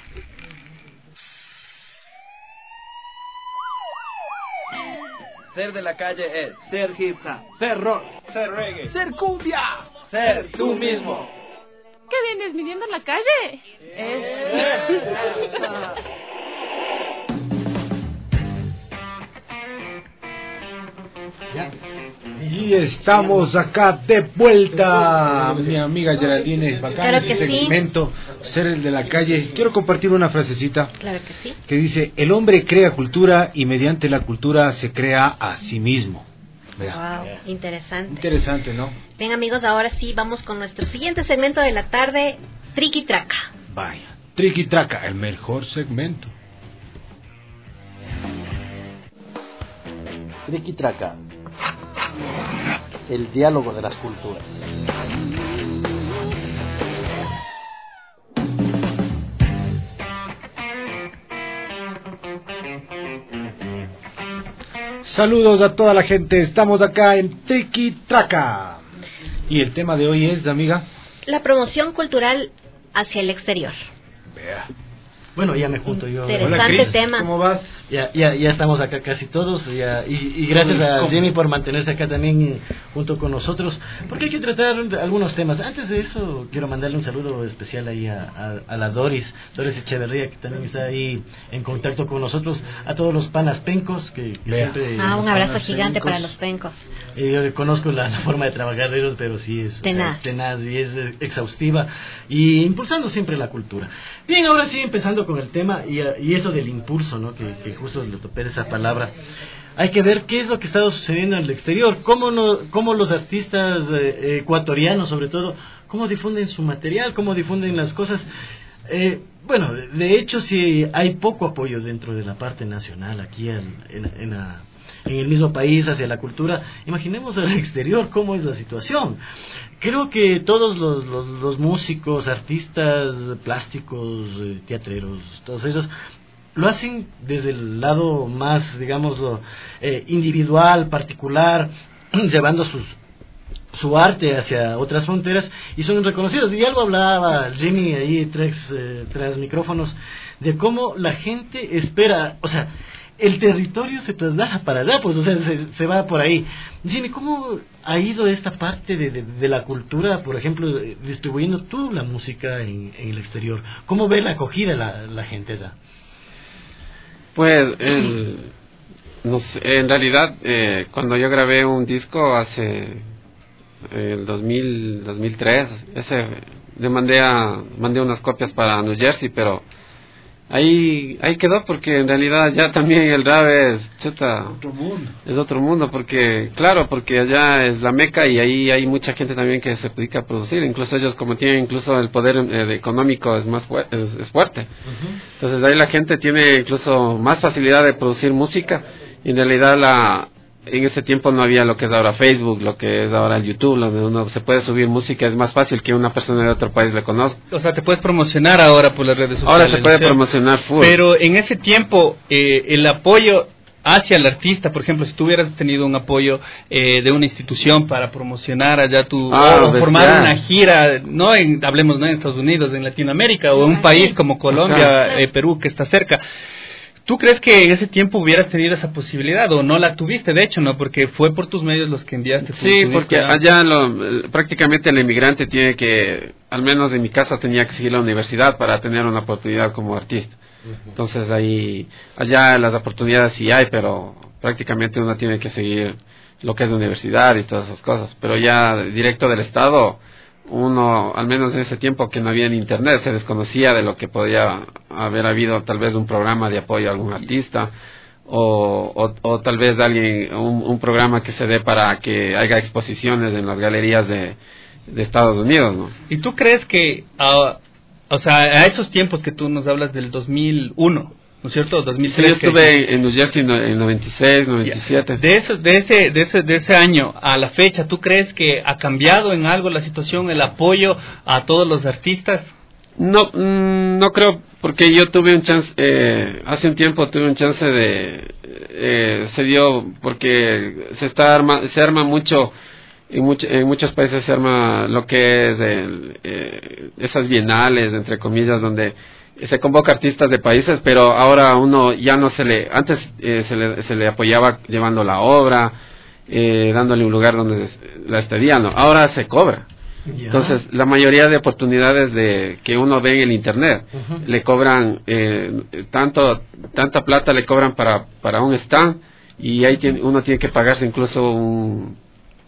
Ser de la calle es ser hip hop, ser rock, ser reggae, ser cumbia, ser tú mismo. ¿Qué vienes midiendo en la calle? Es... Y estamos acá de vuelta, mi amiga Geraldine, bacán claro ese que segmento, sí. Ser el de la calle. Quiero compartir una frasecita, claro que sí, que dice: el hombre crea cultura y mediante la cultura se crea a sí mismo. Vea. Wow, interesante. Interesante, ¿no? Bien, amigos, ahora sí vamos con nuestro siguiente segmento de la tarde, Triqui Traca. Vaya, Triqui Traca, el mejor segmento. Triqui Traca, el diálogo de las culturas. Saludos a toda la gente, estamos acá en Triqui Traca. Y el tema de hoy es, amiga, la promoción cultural hacia el exterior. Vea. Bueno, ya me junto yo. Interesante. Hola, Chris, tema. ¿Cómo vas? Ya, ya, ya estamos acá casi todos, ya, y, y gracias a Jimmy por mantenerse acá también junto con nosotros, porque hay que tratar algunos temas. Antes de eso, quiero mandarle un saludo especial ahí a, a, a la Doris, Doris Echeverría, que también está ahí en contacto con nosotros, a todos los panas pencos, que, que siempre... Ah, un abrazo gigante pencos. Para los pencos. Eh, yo conozco la, la forma de trabajar de ellos, pero sí es tenaz, o sea, tenaz y es exhaustiva, y impulsando siempre la cultura. Bien, ahora sí, empezando con el tema, y, y eso del impulso, ¿no? Que, que justo le topé esa palabra. Hay que ver qué es lo que está sucediendo en el exterior, cómo, no, cómo los artistas eh, ecuatorianos, sobre todo, cómo difunden su material, cómo difunden las cosas. Eh, bueno, de hecho, sí hay poco apoyo dentro de la parte nacional, aquí en, en, en, la, en el mismo país, hacia la cultura. Imaginemos al exterior cómo es la situación. Creo que todos los, los, los músicos, artistas plásticos, eh, teatreros, todos ellos lo hacen desde el lado más, digamos, eh, individual, particular, llevando sus, su arte hacia otras fronteras, y son reconocidos. Y algo hablaba Jimmy ahí tras, eh, tras micrófonos, de cómo la gente espera, o sea, el territorio se traslada para allá, pues, o sea, se, se va por ahí. Jimmy, ¿cómo ha ido esta parte de, de, de la cultura, por ejemplo, distribuyendo tú la música en, en el exterior? ¿Cómo ve la acogida la, la gente allá? Pues, el, no sé, en realidad, eh, cuando yo grabé un disco hace el dos mil, dos mil tres, ese le mandé a mandé unas copias para New Jersey, pero ahí ahí quedó, porque en realidad ya también el rap es chuta, otro mundo. Es otro mundo, porque claro, porque allá es la meca y ahí hay mucha gente también que se dedica a producir, incluso ellos, como tienen incluso el poder eh, económico es más fu- es, es fuerte. Uh-huh. Entonces ahí la gente tiene incluso más facilidad de producir música, y en realidad la en ese tiempo no había lo que es ahora Facebook, lo que es ahora el YouTube, donde uno se puede subir música, es más fácil que una persona de otro país le conozca. O sea, te puedes promocionar ahora por las redes sociales. Ahora se puede promocionar full. Pero en ese tiempo, eh, el apoyo hacia el artista, por ejemplo, si tú hubieras tenido un apoyo eh, de una institución para promocionar allá tu, ah, o formar una gira, no en, hablemos no en Estados Unidos, en Latinoamérica, o en un país como Colombia, eh, Perú, que está cerca, ¿Tú crees que en ese tiempo hubieras tenido esa posibilidad o no la tuviste, de hecho, no? Porque fue por tus medios los que enviaste. Sí, porque allá lo, prácticamente el inmigrante tiene que, al menos en mi caso, tenía que seguir la universidad para tener una oportunidad como artista. Uh-huh. Entonces ahí, allá las oportunidades sí hay, pero prácticamente uno tiene que seguir lo que es la universidad y todas esas cosas. Pero ya directo del Estado, uno, al menos en ese tiempo que no había en internet, se desconocía de lo que podía haber habido tal vez un programa de apoyo a algún artista o, o, o tal vez alguien un, un programa que se dé para que haya exposiciones en las galerías de, de Estados Unidos, ¿no? ¿Y tú crees que uh, o sea, a esos tiempos que tú nos hablas del dos mil uno, ¿no es cierto? dos mil tres. Sí, yo estuve que... en New Jersey en noventa y seis, noventa y siete. De eso, de ese, de ese, de ese año a la fecha, ¿tú crees que ha cambiado en algo la situación, el apoyo a todos los artistas? No, mmm, no creo, porque yo tuve un chance, eh, hace un tiempo tuve un chance de, eh, se dio porque se está arma, se arma mucho. En, much, en muchos países se arma lo que es el, eh, esas bienales, entre comillas, donde se convoca artistas de países, pero ahora uno ya no se le, antes eh, se, le, se le apoyaba llevando la obra, eh, dándole un lugar donde la estadía, no, ahora se cobra. Yeah. Entonces, la mayoría de oportunidades de que uno ve en el internet, uh-huh. le cobran eh, tanto, tanta plata le cobran para, para un stand, y ahí tiene, uno tiene que pagarse incluso un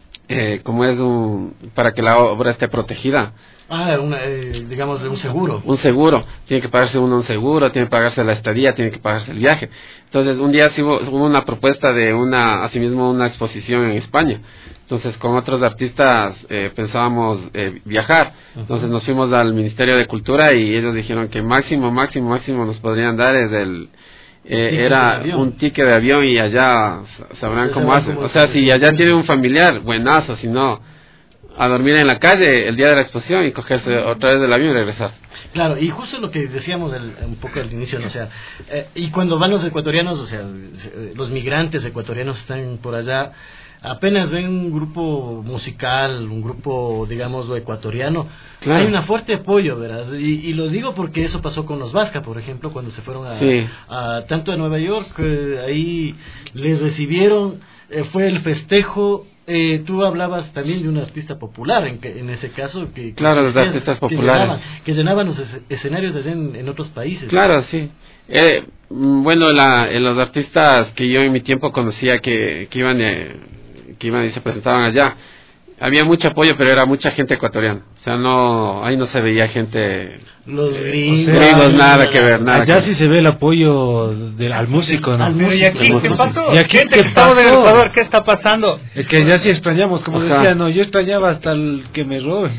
Eh, como es un, para que la obra esté protegida. Ah, una, eh, digamos, un seguro. Un seguro. Tiene que pagarse uno un seguro, tiene que pagarse la estadía, tiene que pagarse el viaje. Entonces, un día sí hubo, hubo una propuesta de una, asimismo, una exposición en España. Entonces, con otros artistas eh, pensábamos eh, viajar. Entonces, nos fuimos al Ministerio de Cultura y ellos dijeron que máximo, máximo, máximo nos podrían dar es el... Eh, era un ticket de avión y allá sabrán cómo hacen. O sea, si allá tiene un familiar, buenazo, si no, a dormir en la calle el día de la exposición y cogerse otra vez del avión y regresar. Claro, y justo lo que decíamos el, un poco al inicio, ¿no? O sea, eh, y cuando van los ecuatorianos, o sea, los migrantes ecuatorianos están por allá, apenas ven un grupo musical, un grupo, digamos, lo ecuatoriano, claro. Hay un fuerte apoyo, ¿verdad? Y, y lo digo porque eso pasó con los Vasca, por ejemplo, cuando se fueron a, sí. a tanto a Nueva York, eh, ahí les recibieron, eh, fue el festejo. Eh, tú hablabas también de un artista popular en, que, en ese caso que, claro, que los decías, artistas populares que llenaban, que llenaban los es, escenarios allá en, en otros países. Claro, sí. Eh, bueno, la, eh, los artistas que yo en mi tiempo conocía que, que iban eh, que iban y se presentaban allá, había mucho apoyo, pero era mucha gente ecuatoriana. O sea, no, ahí no se veía gente... Los gringos, o sea, gringos nada que ver, nada. Allá que sí se ve el apoyo del, al músico, ¿no? Al músico, ¿y aquí qué pasó? ¿Y aquí gente qué que estamos pasó? en Ecuador, ¿qué está pasando? Es que ya sí extrañamos, como Ajá. decía, no, yo extrañaba hasta el que me robe.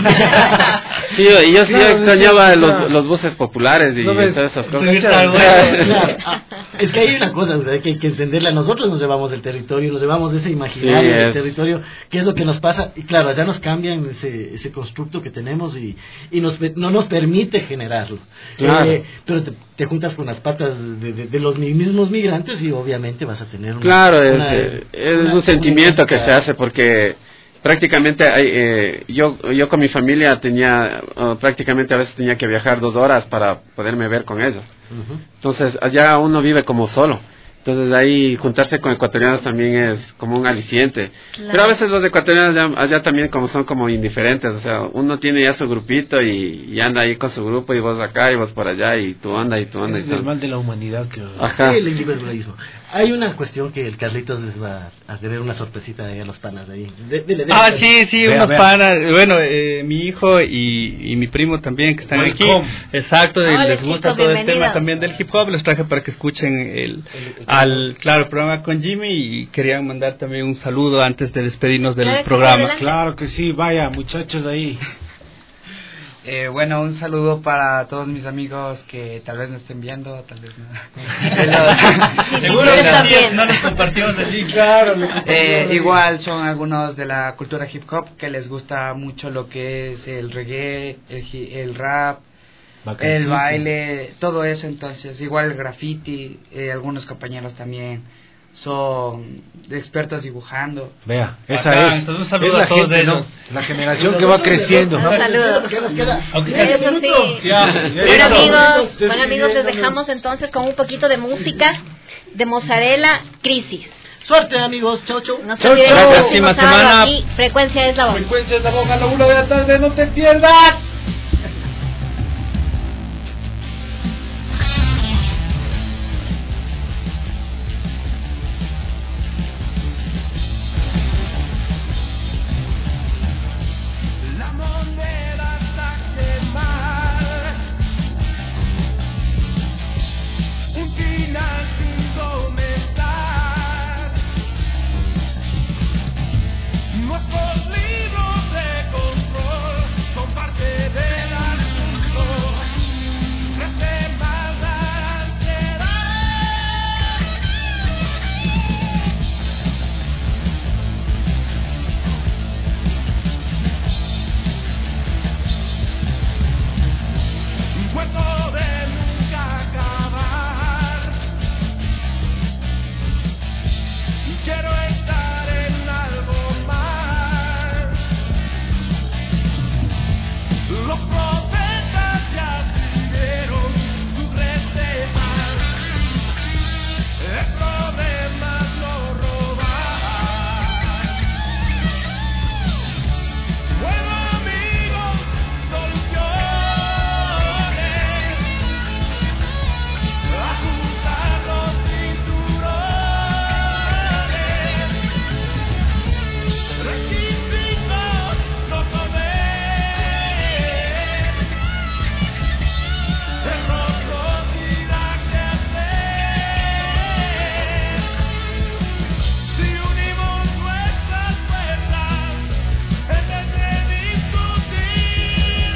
Sí, y yo sí claro, extrañaba sí, los, los buses populares y ¿no todas esas cosas. Claro, claro. Ah, es que hay una cosa, o sea, que hay que entenderla. Nosotros nos llevamos del territorio, nos llevamos de ese imaginario sí, del territorio, que es lo que nos pasa. Y claro, allá nos cambian ese, ese constructo que tenemos y, y nos, no nos permite generarlo. Claro. Eh, pero te, te juntas con las patas de, de, de los mismos migrantes y obviamente vas a tener una, claro es, una, es una, un sentimiento que se hace porque prácticamente hay, eh, yo yo con mi familia tenía uh, prácticamente a veces tenía que viajar dos horas para poderme ver con ellos. Uh-huh. Entonces allá uno vive como solo. Entonces ahí juntarse con ecuatorianos también es como un aliciente. Claro. Pero a veces los ecuatorianos ya, allá también como son como indiferentes. O sea, uno tiene ya su grupito y, y anda ahí con su grupo y vos acá y vos por allá y tú anda y tú anda. Ese y es el mal de la humanidad. Que... Ajá. Sí, el individualismo. Hay una cuestión que el Carlitos les va a tener una sorpresita ahí a los panas de ahí. De, de, de, de, ah, sí, sí, vea, unos vea. panas. Bueno, eh, mi hijo y, y mi primo también que están Welcome. aquí. Exacto, oh, les gusta chicos, todo bienvenido. El tema también del hip hop. Les traje para que escuchen el, el, el al claro programa con Jimmy y querían mandar también un saludo antes de despedirnos del claro programa. Claro que sí, vaya muchachos ahí. Eh, bueno, un saludo para todos mis amigos que tal vez no estén viendo, tal vez no. Seguro que sí, no nos compartimos así, claro. Eh, igual son algunos de la cultura hip hop que les gusta mucho lo que es el reggae, el, el rap, el baile, todo eso. Entonces, igual el graffiti, eh, algunos compañeros también son expertos dibujando. Vea, esa Bacán, es, entonces un es saludo la a todos gente, ¿no? ellos. La generación que va creciendo. Un saludo. ¿Qué nos queda? Eso sí. Ya. Bueno amigos, bueno amigos, les dejamos entonces con un poquito de música de Mozzarella, Crisis. Suerte amigos, chau chau. No se Chau, olviden chau. el Gracias, próximo próxima sábado semana. aquí, Frecuencia es la voz. Frecuencia es la voz a la una de la tarde, no te pierdas. La moneda taxe mal, un final sin comenzar. Nuestros libros de control son parte del asunto. Crece más la ansiedad. Un cuento de nunca acabar. Y quiero estar en algo más. Los profetas ya escribieron sus recetas. El problema es no robar. Bueno amigos, soluciones. Ajustar los cinturones. Requisitos no comer. El rostro dirá qué hacer. Si unimos nuestras fuerzas en vez de discutir.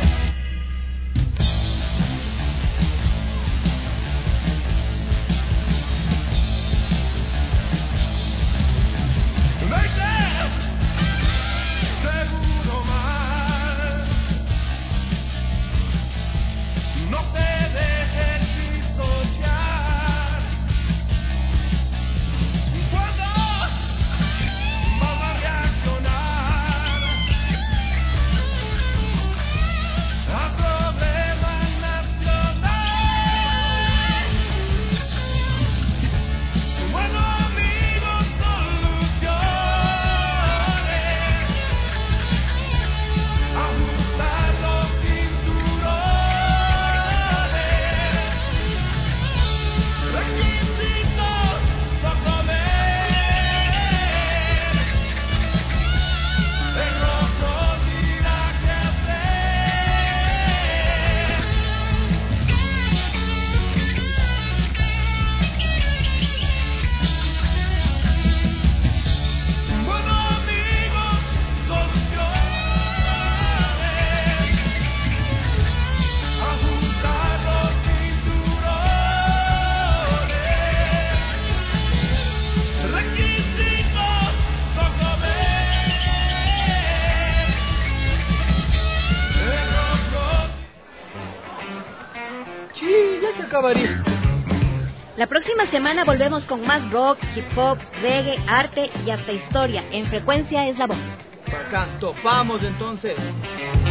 Vete, seguro mal. No te dejes disociar. ¿Cuándo vas a reaccionar al problema nacional? Bueno amigos, soluciones. Ajustar los cinturones. Requisitos no comer. El rostro dirá qué hacer. Bueno amigos, soluciones. Ajustar los cinturones. Requisitos no comer. El rostro. Sí, ya se acabaría. La próxima semana volvemos con más rock, hip hop, reggae, arte y hasta historia. En Frecuencia es la voz. Bacán, topamos entonces.